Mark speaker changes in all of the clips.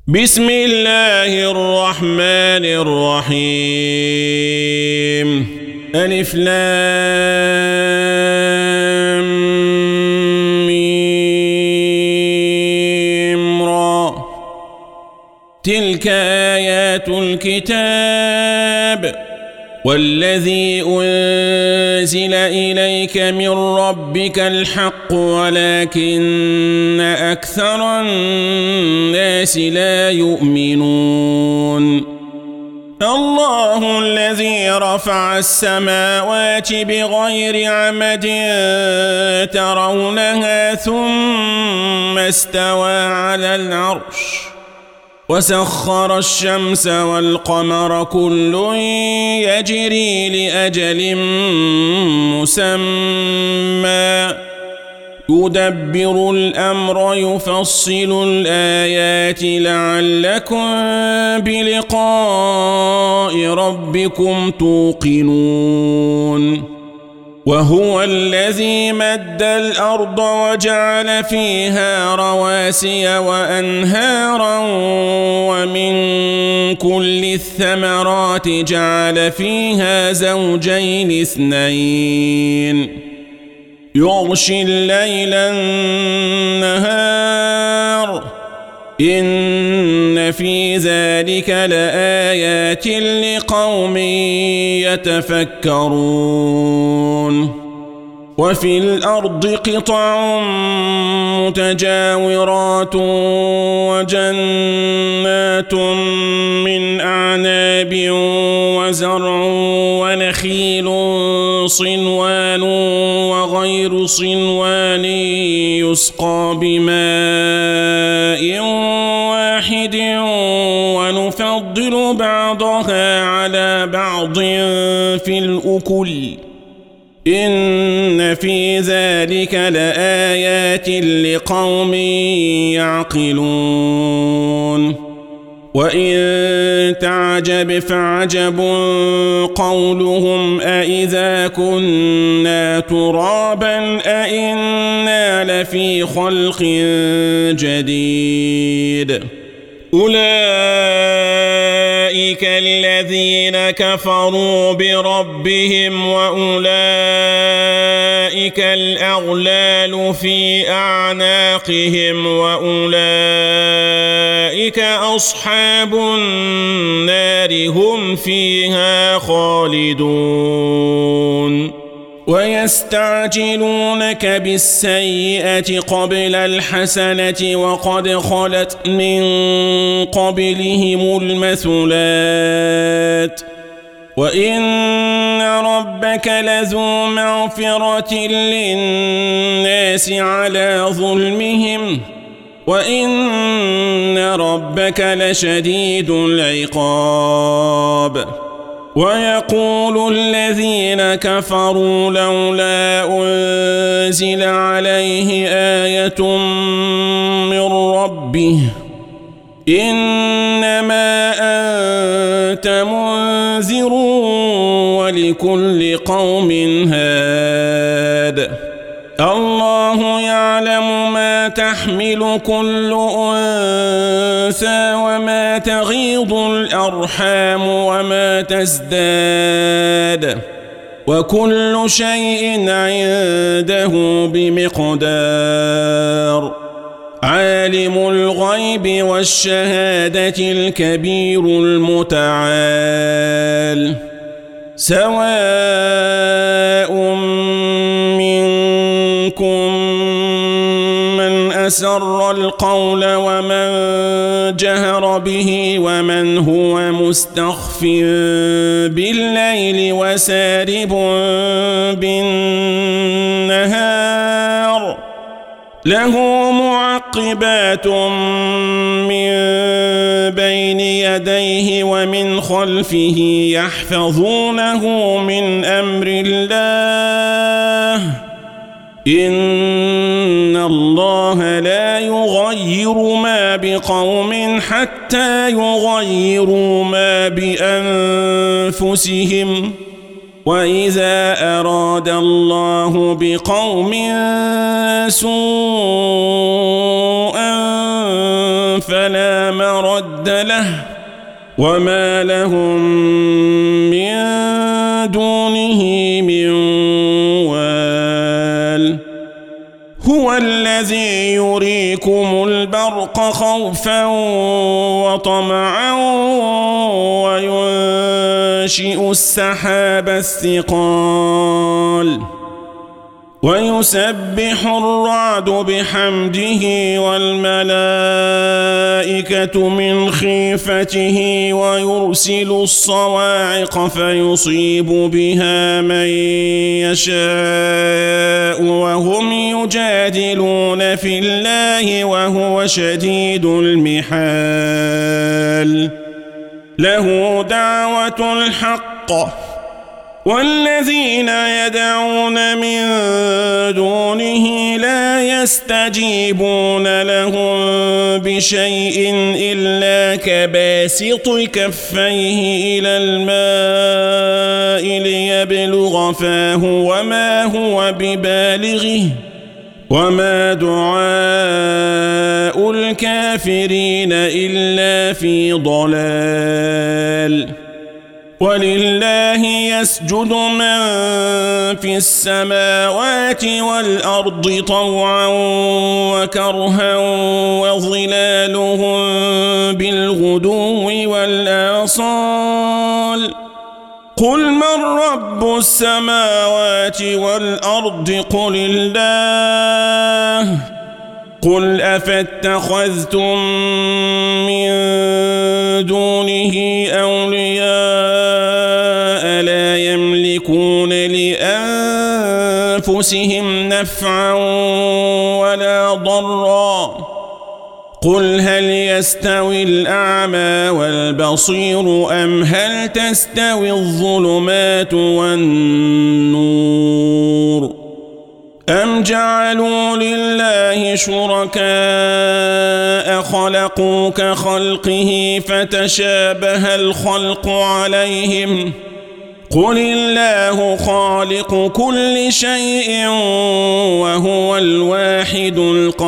Speaker 1: بسم الله الرحمن الرحيم ألف لام ميم را تلك آيات الكتاب والذي أنزل إليك من ربك الحق ولكن أكثر الناس لا يؤمنون الله الذي رفع السماوات بغير عمد ترونها ثم استوى على العرش وسخر الشمس والقمر كل يجري لأجل مسمى يدبر الأمر يفصل الآيات لعلكم بلقاء ربكم توقنون وهو الذي مد الأرض وجعل فيها رواسي وأنهارا ومن كل الثمرات جعل فيها زوجين اثنين يغشي الليل النهار إن في ذلك لآيات لقوم يتفكرون وفي الأرض قطع متجاورات وجنات من أعناب وزرع ونخيل صنوان وغير صنوان يسقى بماء واحد ونفضل بعضها على بعض في الأكل إن في ذلك لآيات لقوم يعقلون وإن تعجب فعجب قولهم أإذا كنا ترابا أإنا لفي خلق جديد أولئك الذين كفروا بربهم وأولئك الأغلال في أعناقهم وأولئك أصحاب النار هم فيها خالدون ويستعجلونك بالسيئة قبل الحسنة وقد خلت من قبلهم المثلات وإن ربك لذو مغفرة للناس على ظلمهم وإن ربك لشديد العقاب ويقول الذين كفروا لولا أنزل عليه آية من ربه إنما أنت منذر ولكل قوم هاد الله يعلم ما تحمل كل أنثى وما تغيض الأرحام وما تزداد وكل شيء عنده بمقدار عالم الغيب والشهادة الكبير المتعال سواء منكم من أسر القول ومن جهر به ومن هو مستخف بالليل وسارب بالنهار له معقبات من بين يديه ومن خلفه يحفظونه من أمر الله إن الله لا يغير ما بقوم حتى يغيروا ما بأنفسهم وإذا أراد الله بقوم سوءا فلا مرد له وما لهم من دونه من وال هو الذي يريكم البرق خوفا وطمعا وينشئ السحاب الثقال ويسبح الرعد بحمده والملائكة من خيفته ويرسل الصواعق فيصيب بها من يشاء وهم يجادلون في الله وهو شديد المحال له دعوة الحق والذين يدعون من دونه لا يستجيبون لهم بشيء إلا كباسط كفيه إلى الماء ليبلغ فاه وما هو ببالغه وما دعاء الكافرين إلا في ضلال ولله يسجد من في السماوات والأرض طوعا وكرها وظلالهم بالغدو والآصال قل من رب السماوات والأرض قل الله قل أفاتخذتم من دونه أولياء لا يملكون لأنفسهم نفعا ولا ضرا قل هل يستوي الأعمى والبصير أم هل تستوي الظلمات والنور أم جعلوا لله شركاء خلقوا كخلقه فتشابه الخلق عليهم قل الله خالق كل شيء وهو الواحد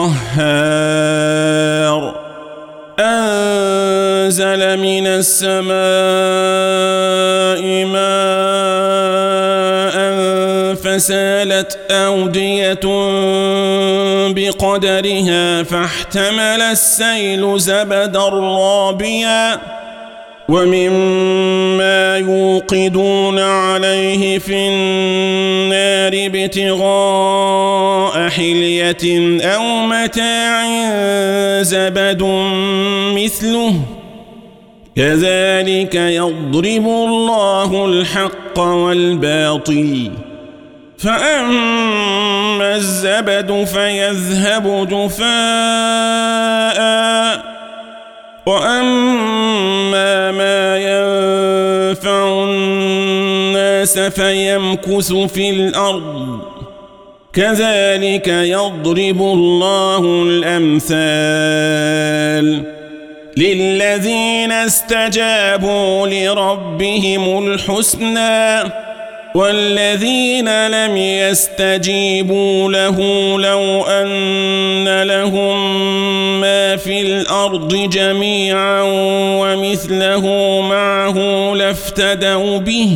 Speaker 1: القهار أنزل من السماء ماء فسالت أودية بقدرها فاحتمل السيل زبدا رابيا ومما يوقدون عليه في النار ابتغاء حلية أو متاع زبد مثله كذلك يضرب الله الحق والباطل فأما الزبد فيذهب جفاء وأما ما ينفع الناس فيمكث في الأرض كذلك يضرب الله الأمثال للذين استجابوا لربهم الحسنى والذين لم يستجيبوا له لو أن لهم ما في الأرض جميعا ومثله معه لافتدوا به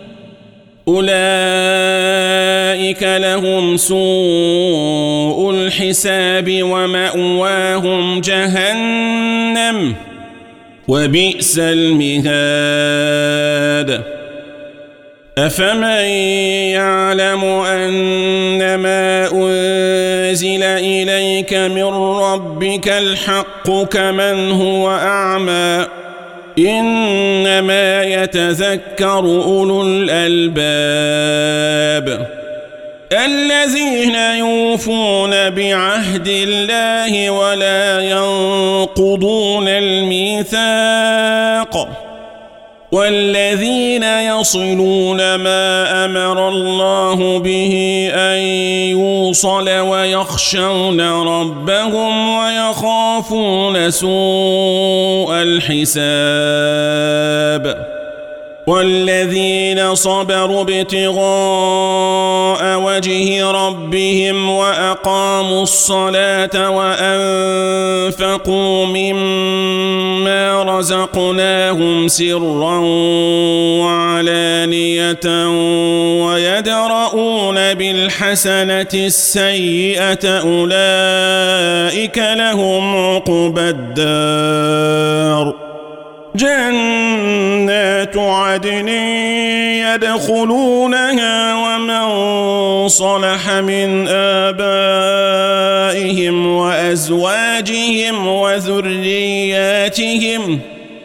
Speaker 1: أولئك لهم سوء الحساب ومأواهم جهنم وبئس المهاد أفمن يعلم أنما أنزل إليك من ربك الحق كمن هو أعمى إنما يتذكر أولو الألباب الذين يوفون بعهد الله ولا ينقضون الميثاق والذين يصلون ما أمر الله به أن يوصل ويخشون ربهم ويخافون سوء الحساب والذين صبروا ابتغاء وجه ربهم وأقاموا الصلاة وأنفقوا مما رزقناهم سرا وعلانية ويدرؤون بالحسنة السيئة أولئك لهم عقبى الدار جنات عدن يدخلونها ومن صلح من آبائهم وأزواجهم وذرياتهم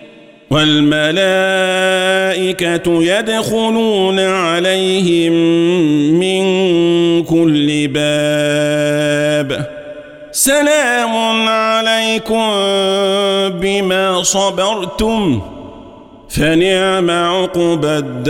Speaker 1: والملائكة يدخلون عليهم من كل باب سلام عليكم بما صبرتم فنعم عقبى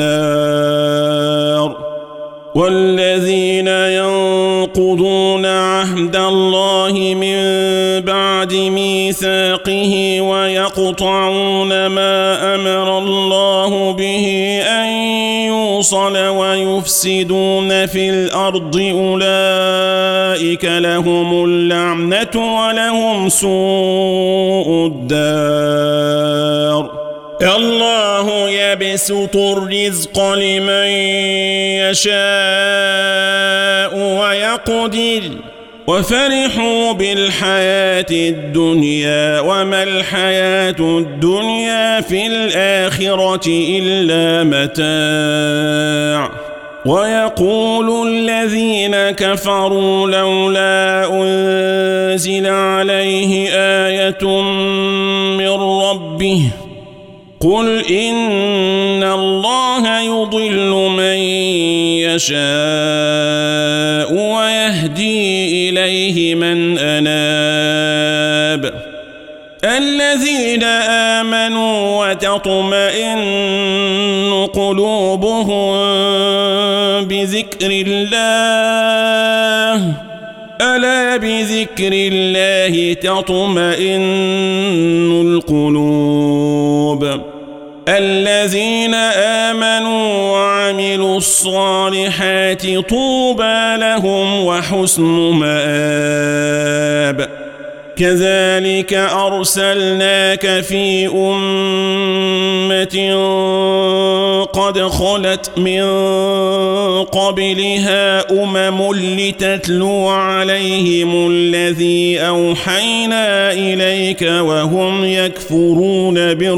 Speaker 1: الدار والذين ينقضون عهد الله من بعد ميثاقه ويقطعون ما أمر الله به أن يوصل ويفسدون في الأرض أولئك لهم اللعنة ولهم سوء الدار الله يبسط الرزق لمن يشاء ويقدر وفرحوا بالحياة الدنيا وما الحياة الدنيا في الآخرة إلا متاع ويقول الذين كفروا لولا أنزل عليه آية من ربه قل إن الله يضل من يشاء ويهدي إليه من أناب الذين آمنوا وتطمئن قلوبهم بذكر الله ألا بذكر الله تطمئن القلوب الذين آمنوا وعملوا الصالحات طوبى لهم وحسن مآب كذلك أرسلناك في أمة قد خلت من قبلها لتتلو عليهم الذي أوحينا إليك وهم يكفرون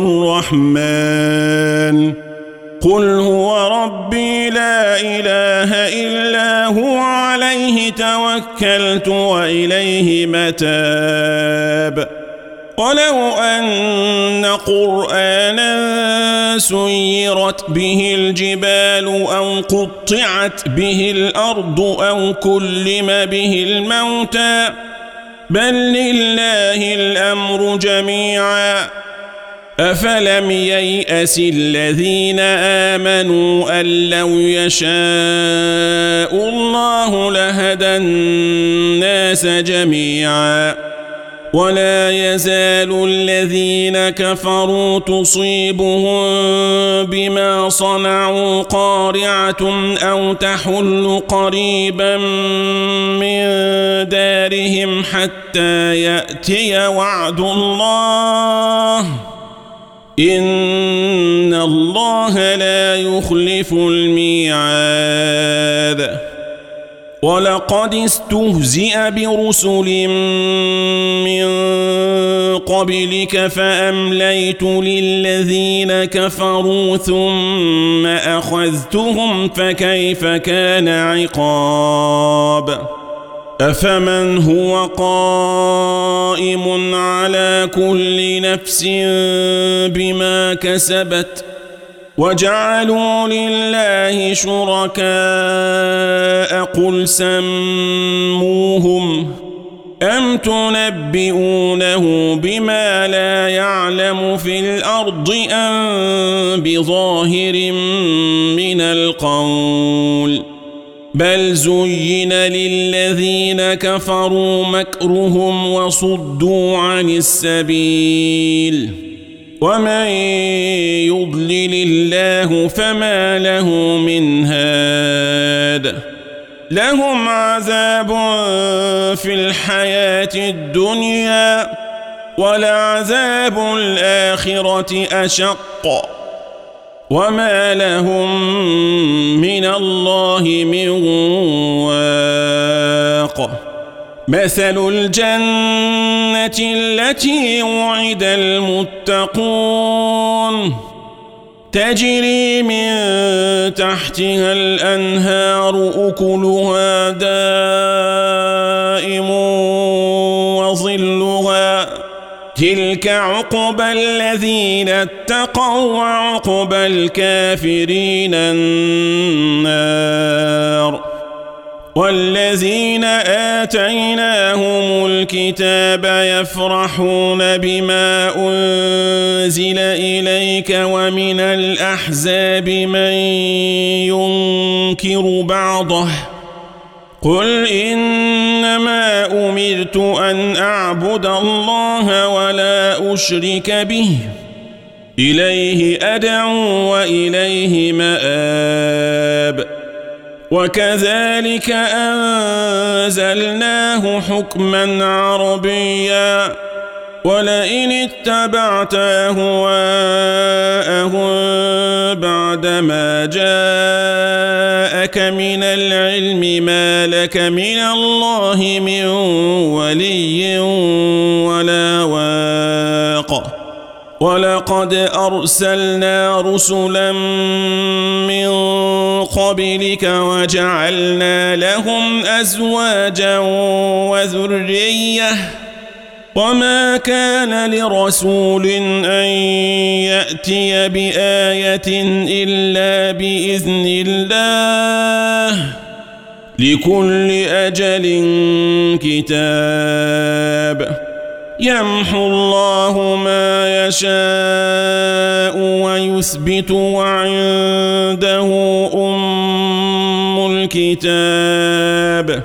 Speaker 1: بالرحمن قل هو ربي لا إله إلا هو عليه توكلت وإليه متاب ولو أن قرآنا سيرت به الجبال أو قطعت به الأرض أو كلم به الموتى بل لله الأمر جميعا أفلم ييأس الذين آمنوا أن لو يشاء الله لهدى الناس جميعا ولا يزال الذين كفروا تصيبهم بما صنعوا قارعة أو تحل قريبا من دارهم حتى يأتي وعد الله إن الله لا يخلف الميعاد ولقد استهزئ برسل من قبلك فأمليت للذين كفروا ثم أخذتهم فكيف كان عقاب أفمن هو قائم على كل نفس بما كسبت وجعلوا لله شركاء قل سموهم أم تنبئونه بما لا يعلم في الأرض أم بظاهر من القول بل زين للذين كفروا مكرهم وصدوا عن السبيل ومن يضلل الله فما له من هاد لهم عذاب في الحياة الدنيا ولعذاب الآخرة أشق وما لهم من الله من واق مثل الجنة التي وعد المتقون تجري من تحتها الأنهار أكلها دائم وظلها تلك عقبى الذين اتقوا وعقبى الكافرين النار والذين آتيناهم الكتاب يفرحون بما أنزل إليك ومن الأحزاب من ينكر بعضه قل إنما أمرت أن أعبد الله ولا أشرك به إليه أدعو وإليه مآب وكذلك أنزلناه حكما عربيا ولئن اتبعت أهواءهم بعدما جاءك من العلم ما لك من الله من ولي ولا واق ولقد أرسلنا رسلا من قبلك وجعلنا لهم أزواجا وذرية وما كان لرسول أن يأتي بآية إلا بإذن الله لكل أجل كتاب يمحو الله ما يشاء ويثبت وعنده أم الكتاب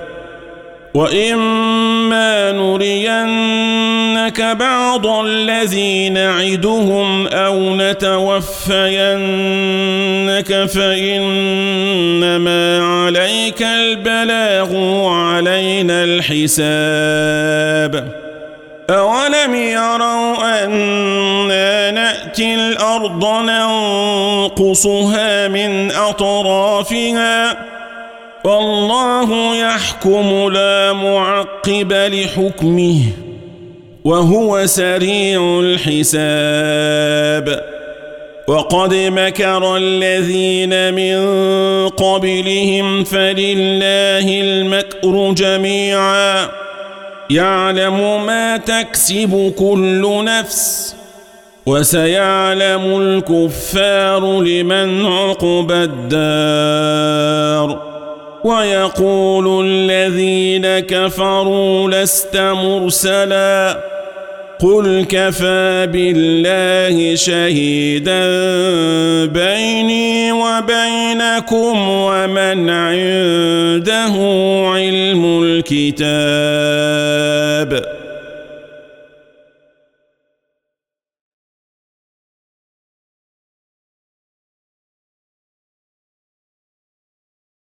Speaker 1: وإما نرينك بعض الذي نعدهم أو نتوفينك فإنما عليك البلاغ وعلينا الحساب أولم يروا أنا نأتي الأرض ننقصها من أطرافها والله يحكم لا معقب لحكمه وهو سريع الحساب وقد مكر الذين من قبلهم فلله المكر جميعا يعلم ما تكسب كل نفس وسيعلم الكفار لمن عقبى الدار ويقول الذين كفروا لست مرسلا قل كفى بالله شهيدا بيني وبينكم ومن عنده علم الكتاب